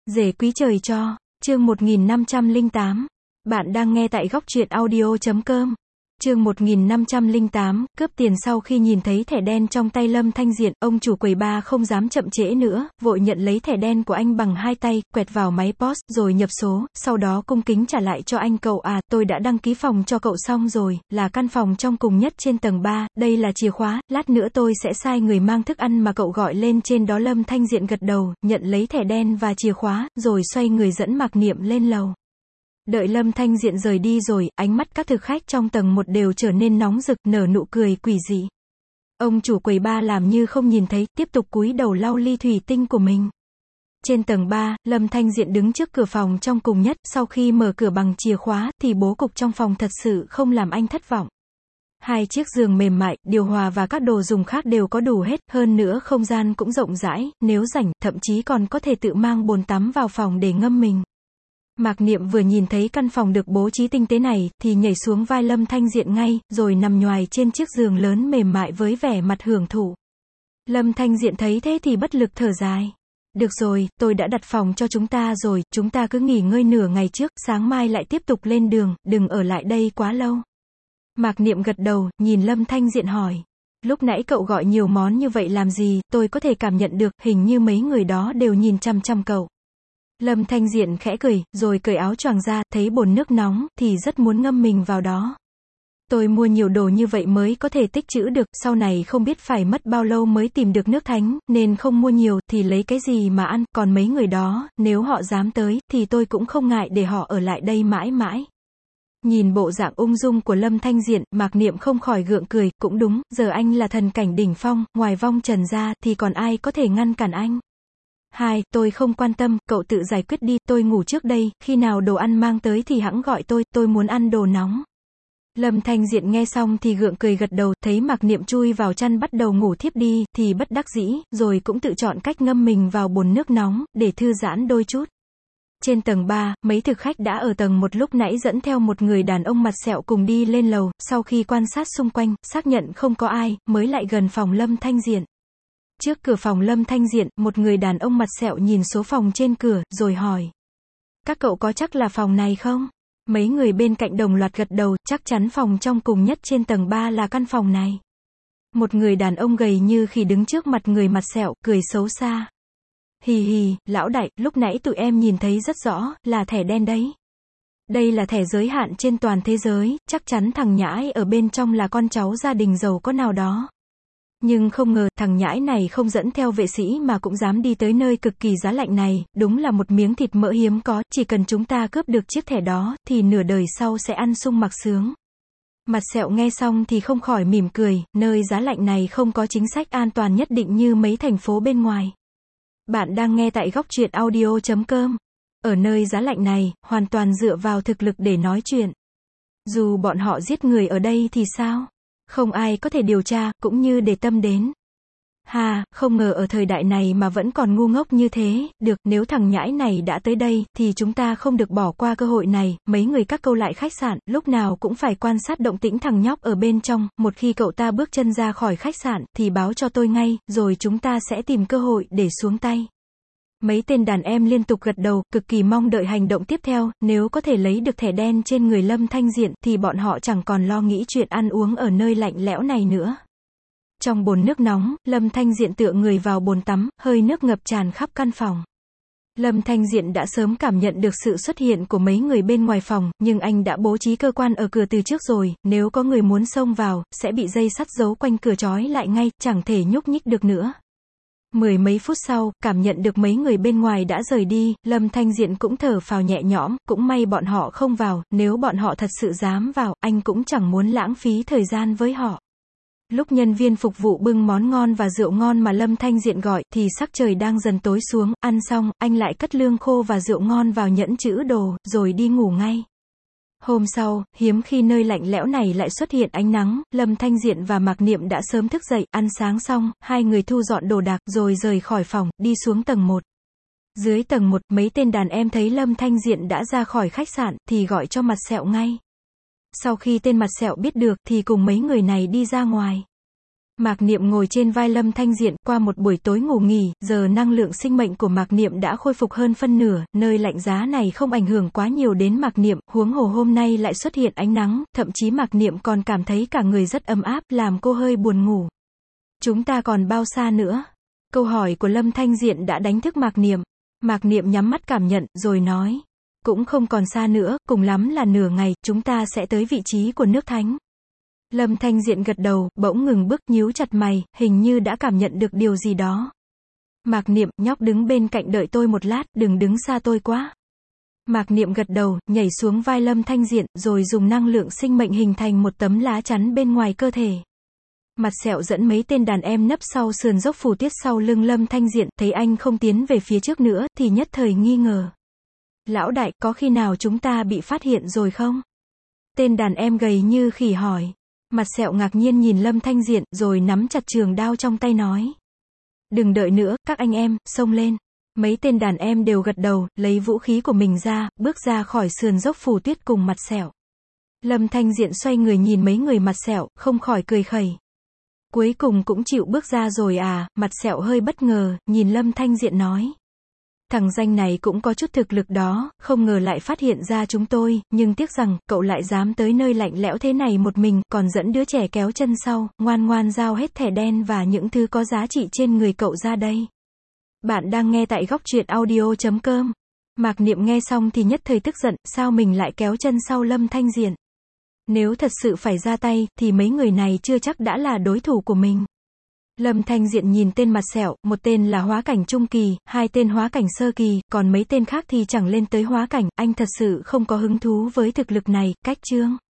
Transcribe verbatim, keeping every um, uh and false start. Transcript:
Rể quý trời cho, chương một nghìn năm trăm lẻ tám. Bạn đang nghe tại góc truyện audio chấm com. Chương một nghìn năm trăm lẻ tám, cướp tiền. Sau khi nhìn thấy thẻ đen trong tay Lâm Thanh Diện, ông chủ quầy bar không dám chậm trễ nữa, vội nhận lấy thẻ đen của anh bằng hai tay, quẹt vào máy pê ô ét, rồi nhập số, sau đó cung kính trả lại cho anh. Cậu à, tôi đã đăng ký phòng cho cậu xong rồi, là căn phòng trong cùng nhất trên tầng ba, đây là chìa khóa, lát nữa tôi sẽ sai người mang thức ăn mà cậu gọi lên trên đó. Lâm Thanh Diện gật đầu, nhận lấy thẻ đen và chìa khóa, rồi xoay người dẫn Mạc Niệm lên lầu. Đợi Lâm Thanh Diện rời đi rồi, ánh mắt các thực khách trong tầng một đều trở nên nóng rực, nở nụ cười quỷ dị. Ông chủ quầy bar làm như không nhìn thấy, tiếp tục cúi đầu lau ly thủy tinh của mình. Trên tầng ba, Lâm Thanh Diện đứng trước cửa phòng trong cùng nhất, sau khi mở cửa bằng chìa khóa, thì bố cục trong phòng thật sự không làm anh thất vọng. Hai chiếc giường mềm mại, điều hòa và các đồ dùng khác đều có đủ hết, hơn nữa không gian cũng rộng rãi, nếu rảnh, thậm chí còn có thể tự mang bồn tắm vào phòng để ngâm mình. Mạc Niệm vừa nhìn thấy căn phòng được bố trí tinh tế này, thì nhảy xuống vai Lâm Thanh Diện ngay, rồi nằm nhoài trên chiếc giường lớn mềm mại với vẻ mặt hưởng thụ. Lâm Thanh Diện thấy thế thì bất lực thở dài. Được rồi, tôi đã đặt phòng cho chúng ta rồi, chúng ta cứ nghỉ ngơi nửa ngày trước, sáng mai lại tiếp tục lên đường, đừng ở lại đây quá lâu. Mạc Niệm gật đầu, nhìn Lâm Thanh Diện hỏi. Lúc nãy cậu gọi nhiều món như vậy làm gì, tôi có thể cảm nhận được, hình như mấy người đó đều nhìn chăm chăm cậu. Lâm Thanh Diện khẽ cười, rồi cởi áo choàng ra, thấy bồn nước nóng, thì rất muốn ngâm mình vào đó. Tôi mua nhiều đồ như vậy mới có thể tích trữ được, sau này không biết phải mất bao lâu mới tìm được nước thánh, nên không mua nhiều, thì lấy cái gì mà ăn, còn mấy người đó, nếu họ dám tới, thì tôi cũng không ngại để họ ở lại đây mãi mãi. Nhìn bộ dạng ung dung của Lâm Thanh Diện, Mạc Niệm không khỏi gượng cười, cũng đúng, giờ anh là thần cảnh đỉnh phong, ngoài vong trần ra, thì còn ai có thể ngăn cản anh. Hai, tôi không quan tâm, cậu tự giải quyết đi, tôi ngủ trước đây, khi nào đồ ăn mang tới thì hẵng gọi tôi, tôi muốn ăn đồ nóng. Lâm Thanh Diện nghe xong thì gượng cười gật đầu, thấy Mạc Niệm chui vào chăn bắt đầu ngủ thiếp đi, thì bất đắc dĩ, rồi cũng tự chọn cách ngâm mình vào bồn nước nóng, để thư giãn đôi chút. Trên tầng ba, mấy thực khách đã ở tầng một lúc nãy dẫn theo một người đàn ông mặt sẹo cùng đi lên lầu, sau khi quan sát xung quanh, xác nhận không có ai, mới lại gần phòng Lâm Thanh Diện. Trước cửa phòng Lâm Thanh Diện, một người đàn ông mặt sẹo nhìn số phòng trên cửa, rồi hỏi. Các cậu có chắc là phòng này không? Mấy người bên cạnh đồng loạt gật đầu, chắc chắn phòng trong cùng nhất trên tầng ba là căn phòng này. Một người đàn ông gầy như khỉ đứng trước mặt người mặt sẹo, cười xấu xa. Hì hì, lão đại, lúc nãy tụi em nhìn thấy rất rõ, là thẻ đen đấy. Đây là thẻ giới hạn trên toàn thế giới, chắc chắn thằng nhãi ở bên trong là con cháu gia đình giàu có nào đó. Nhưng không ngờ, thằng nhãi này không dẫn theo vệ sĩ mà cũng dám đi tới nơi cực kỳ giá lạnh này, đúng là một miếng thịt mỡ hiếm có, chỉ cần chúng ta cướp được chiếc thẻ đó, thì nửa đời sau sẽ ăn sung mặc sướng. Mặt sẹo nghe xong thì không khỏi mỉm cười, nơi giá lạnh này không có chính sách an toàn nhất định như mấy thành phố bên ngoài. Bạn đang nghe tại góc truyện audio chấm com. Ở nơi giá lạnh này, hoàn toàn dựa vào thực lực để nói chuyện. Dù bọn họ giết người ở đây thì sao? Không ai có thể điều tra, cũng như để tâm đến. Hà, không ngờ ở thời đại này mà vẫn còn ngu ngốc như thế, được, nếu thằng nhãi này đã tới đây, thì chúng ta không được bỏ qua cơ hội này. Mấy người các câu lại khách sạn, lúc nào cũng phải quan sát động tĩnh thằng nhóc ở bên trong, một khi cậu ta bước chân ra khỏi khách sạn, thì báo cho tôi ngay, rồi chúng ta sẽ tìm cơ hội để xuống tay. Mấy tên đàn em liên tục gật đầu, cực kỳ mong đợi hành động tiếp theo, nếu có thể lấy được thẻ đen trên người Lâm Thanh Diện, thì bọn họ chẳng còn lo nghĩ chuyện ăn uống ở nơi lạnh lẽo này nữa. Trong bồn nước nóng, Lâm Thanh Diện tựa người vào bồn tắm, hơi nước ngập tràn khắp căn phòng. Lâm Thanh Diện đã sớm cảm nhận được sự xuất hiện của mấy người bên ngoài phòng, nhưng anh đã bố trí cơ quan ở cửa từ trước rồi, nếu có người muốn xông vào, sẽ bị dây sắt giấu quanh cửa trói lại ngay, chẳng thể nhúc nhích được nữa. Mười mấy phút sau, cảm nhận được mấy người bên ngoài đã rời đi, Lâm Thanh Diện cũng thở phào nhẹ nhõm, cũng may bọn họ không vào, nếu bọn họ thật sự dám vào, anh cũng chẳng muốn lãng phí thời gian với họ. Lúc nhân viên phục vụ bưng món ngon và rượu ngon mà Lâm Thanh Diện gọi, thì sắc trời đang dần tối xuống, ăn xong, anh lại cất lương khô và rượu ngon vào nhẫn trữ đồ, rồi đi ngủ ngay. Hôm sau, hiếm khi nơi lạnh lẽo này lại xuất hiện ánh nắng, Lâm Thanh Diện và Mạc Niệm đã sớm thức dậy, ăn sáng xong, hai người thu dọn đồ đạc, rồi rời khỏi phòng, đi xuống tầng một. Dưới tầng một, mấy tên đàn em thấy Lâm Thanh Diện đã ra khỏi khách sạn, thì gọi cho mặt sẹo ngay. Sau khi tên mặt sẹo biết được, thì cùng mấy người này đi ra ngoài. Mạc Niệm ngồi trên vai Lâm Thanh Diện, qua một buổi tối ngủ nghỉ, giờ năng lượng sinh mệnh của Mạc Niệm đã khôi phục hơn phân nửa, nơi lạnh giá này không ảnh hưởng quá nhiều đến Mạc Niệm, huống hồ hôm nay lại xuất hiện ánh nắng, thậm chí Mạc Niệm còn cảm thấy cả người rất ấm áp, làm cô hơi buồn ngủ. Chúng ta còn bao xa nữa? Câu hỏi của Lâm Thanh Diện đã đánh thức Mạc Niệm. Mạc Niệm nhắm mắt cảm nhận, rồi nói. Cũng không còn xa nữa, cùng lắm là nửa ngày, chúng ta sẽ tới vị trí của nước thánh. Lâm Thanh Diện gật đầu, bỗng ngừng bước, nhíu chặt mày, hình như đã cảm nhận được điều gì đó. Mạc Niệm, nhóc đứng bên cạnh đợi tôi một lát, đừng đứng xa tôi quá. Mạc Niệm gật đầu, nhảy xuống vai Lâm Thanh Diện, rồi dùng năng lượng sinh mệnh hình thành một tấm lá chắn bên ngoài cơ thể. Mặt Sẹo dẫn mấy tên đàn em nấp sau sườn dốc phù tiết sau lưng Lâm Thanh Diện, thấy anh không tiến về phía trước nữa, thì nhất thời nghi ngờ. Lão đại, có khi nào chúng ta bị phát hiện rồi không? Tên đàn em gầy như khỉ hỏi. Mặt Sẹo ngạc nhiên nhìn Lâm Thanh Diện, rồi nắm chặt trường đao trong tay nói. Đừng đợi nữa, các anh em, xông lên. Mấy tên đàn em đều gật đầu, lấy vũ khí của mình ra, bước ra khỏi sườn dốc phù tuyết cùng Mặt Sẹo. Lâm Thanh Diện xoay người nhìn mấy người Mặt Sẹo, không khỏi cười khẩy. Cuối cùng cũng chịu bước ra rồi à? Mặt Sẹo hơi bất ngờ, nhìn Lâm Thanh Diện nói. Thằng danh này cũng có chút thực lực đó, không ngờ lại phát hiện ra chúng tôi, nhưng tiếc rằng, cậu lại dám tới nơi lạnh lẽo thế này một mình, còn dẫn đứa trẻ kéo chân sau, ngoan ngoan giao hết thẻ đen và những thứ có giá trị trên người cậu ra đây. Bạn đang nghe tại góc truyện audio chấm com. Mạc Niệm nghe xong thì nhất thời tức giận, sao mình lại kéo chân sau Lâm Thanh Diện? Nếu thật sự phải ra tay, thì mấy người này chưa chắc đã là đối thủ của mình. Lâm Thanh Diện nhìn tên Mặt Sẹo, một tên là hóa cảnh trung kỳ, hai tên hóa cảnh sơ kỳ, còn mấy tên khác thì chẳng lên tới hóa cảnh, anh thật sự không có hứng thú với thực lực này, cách chương.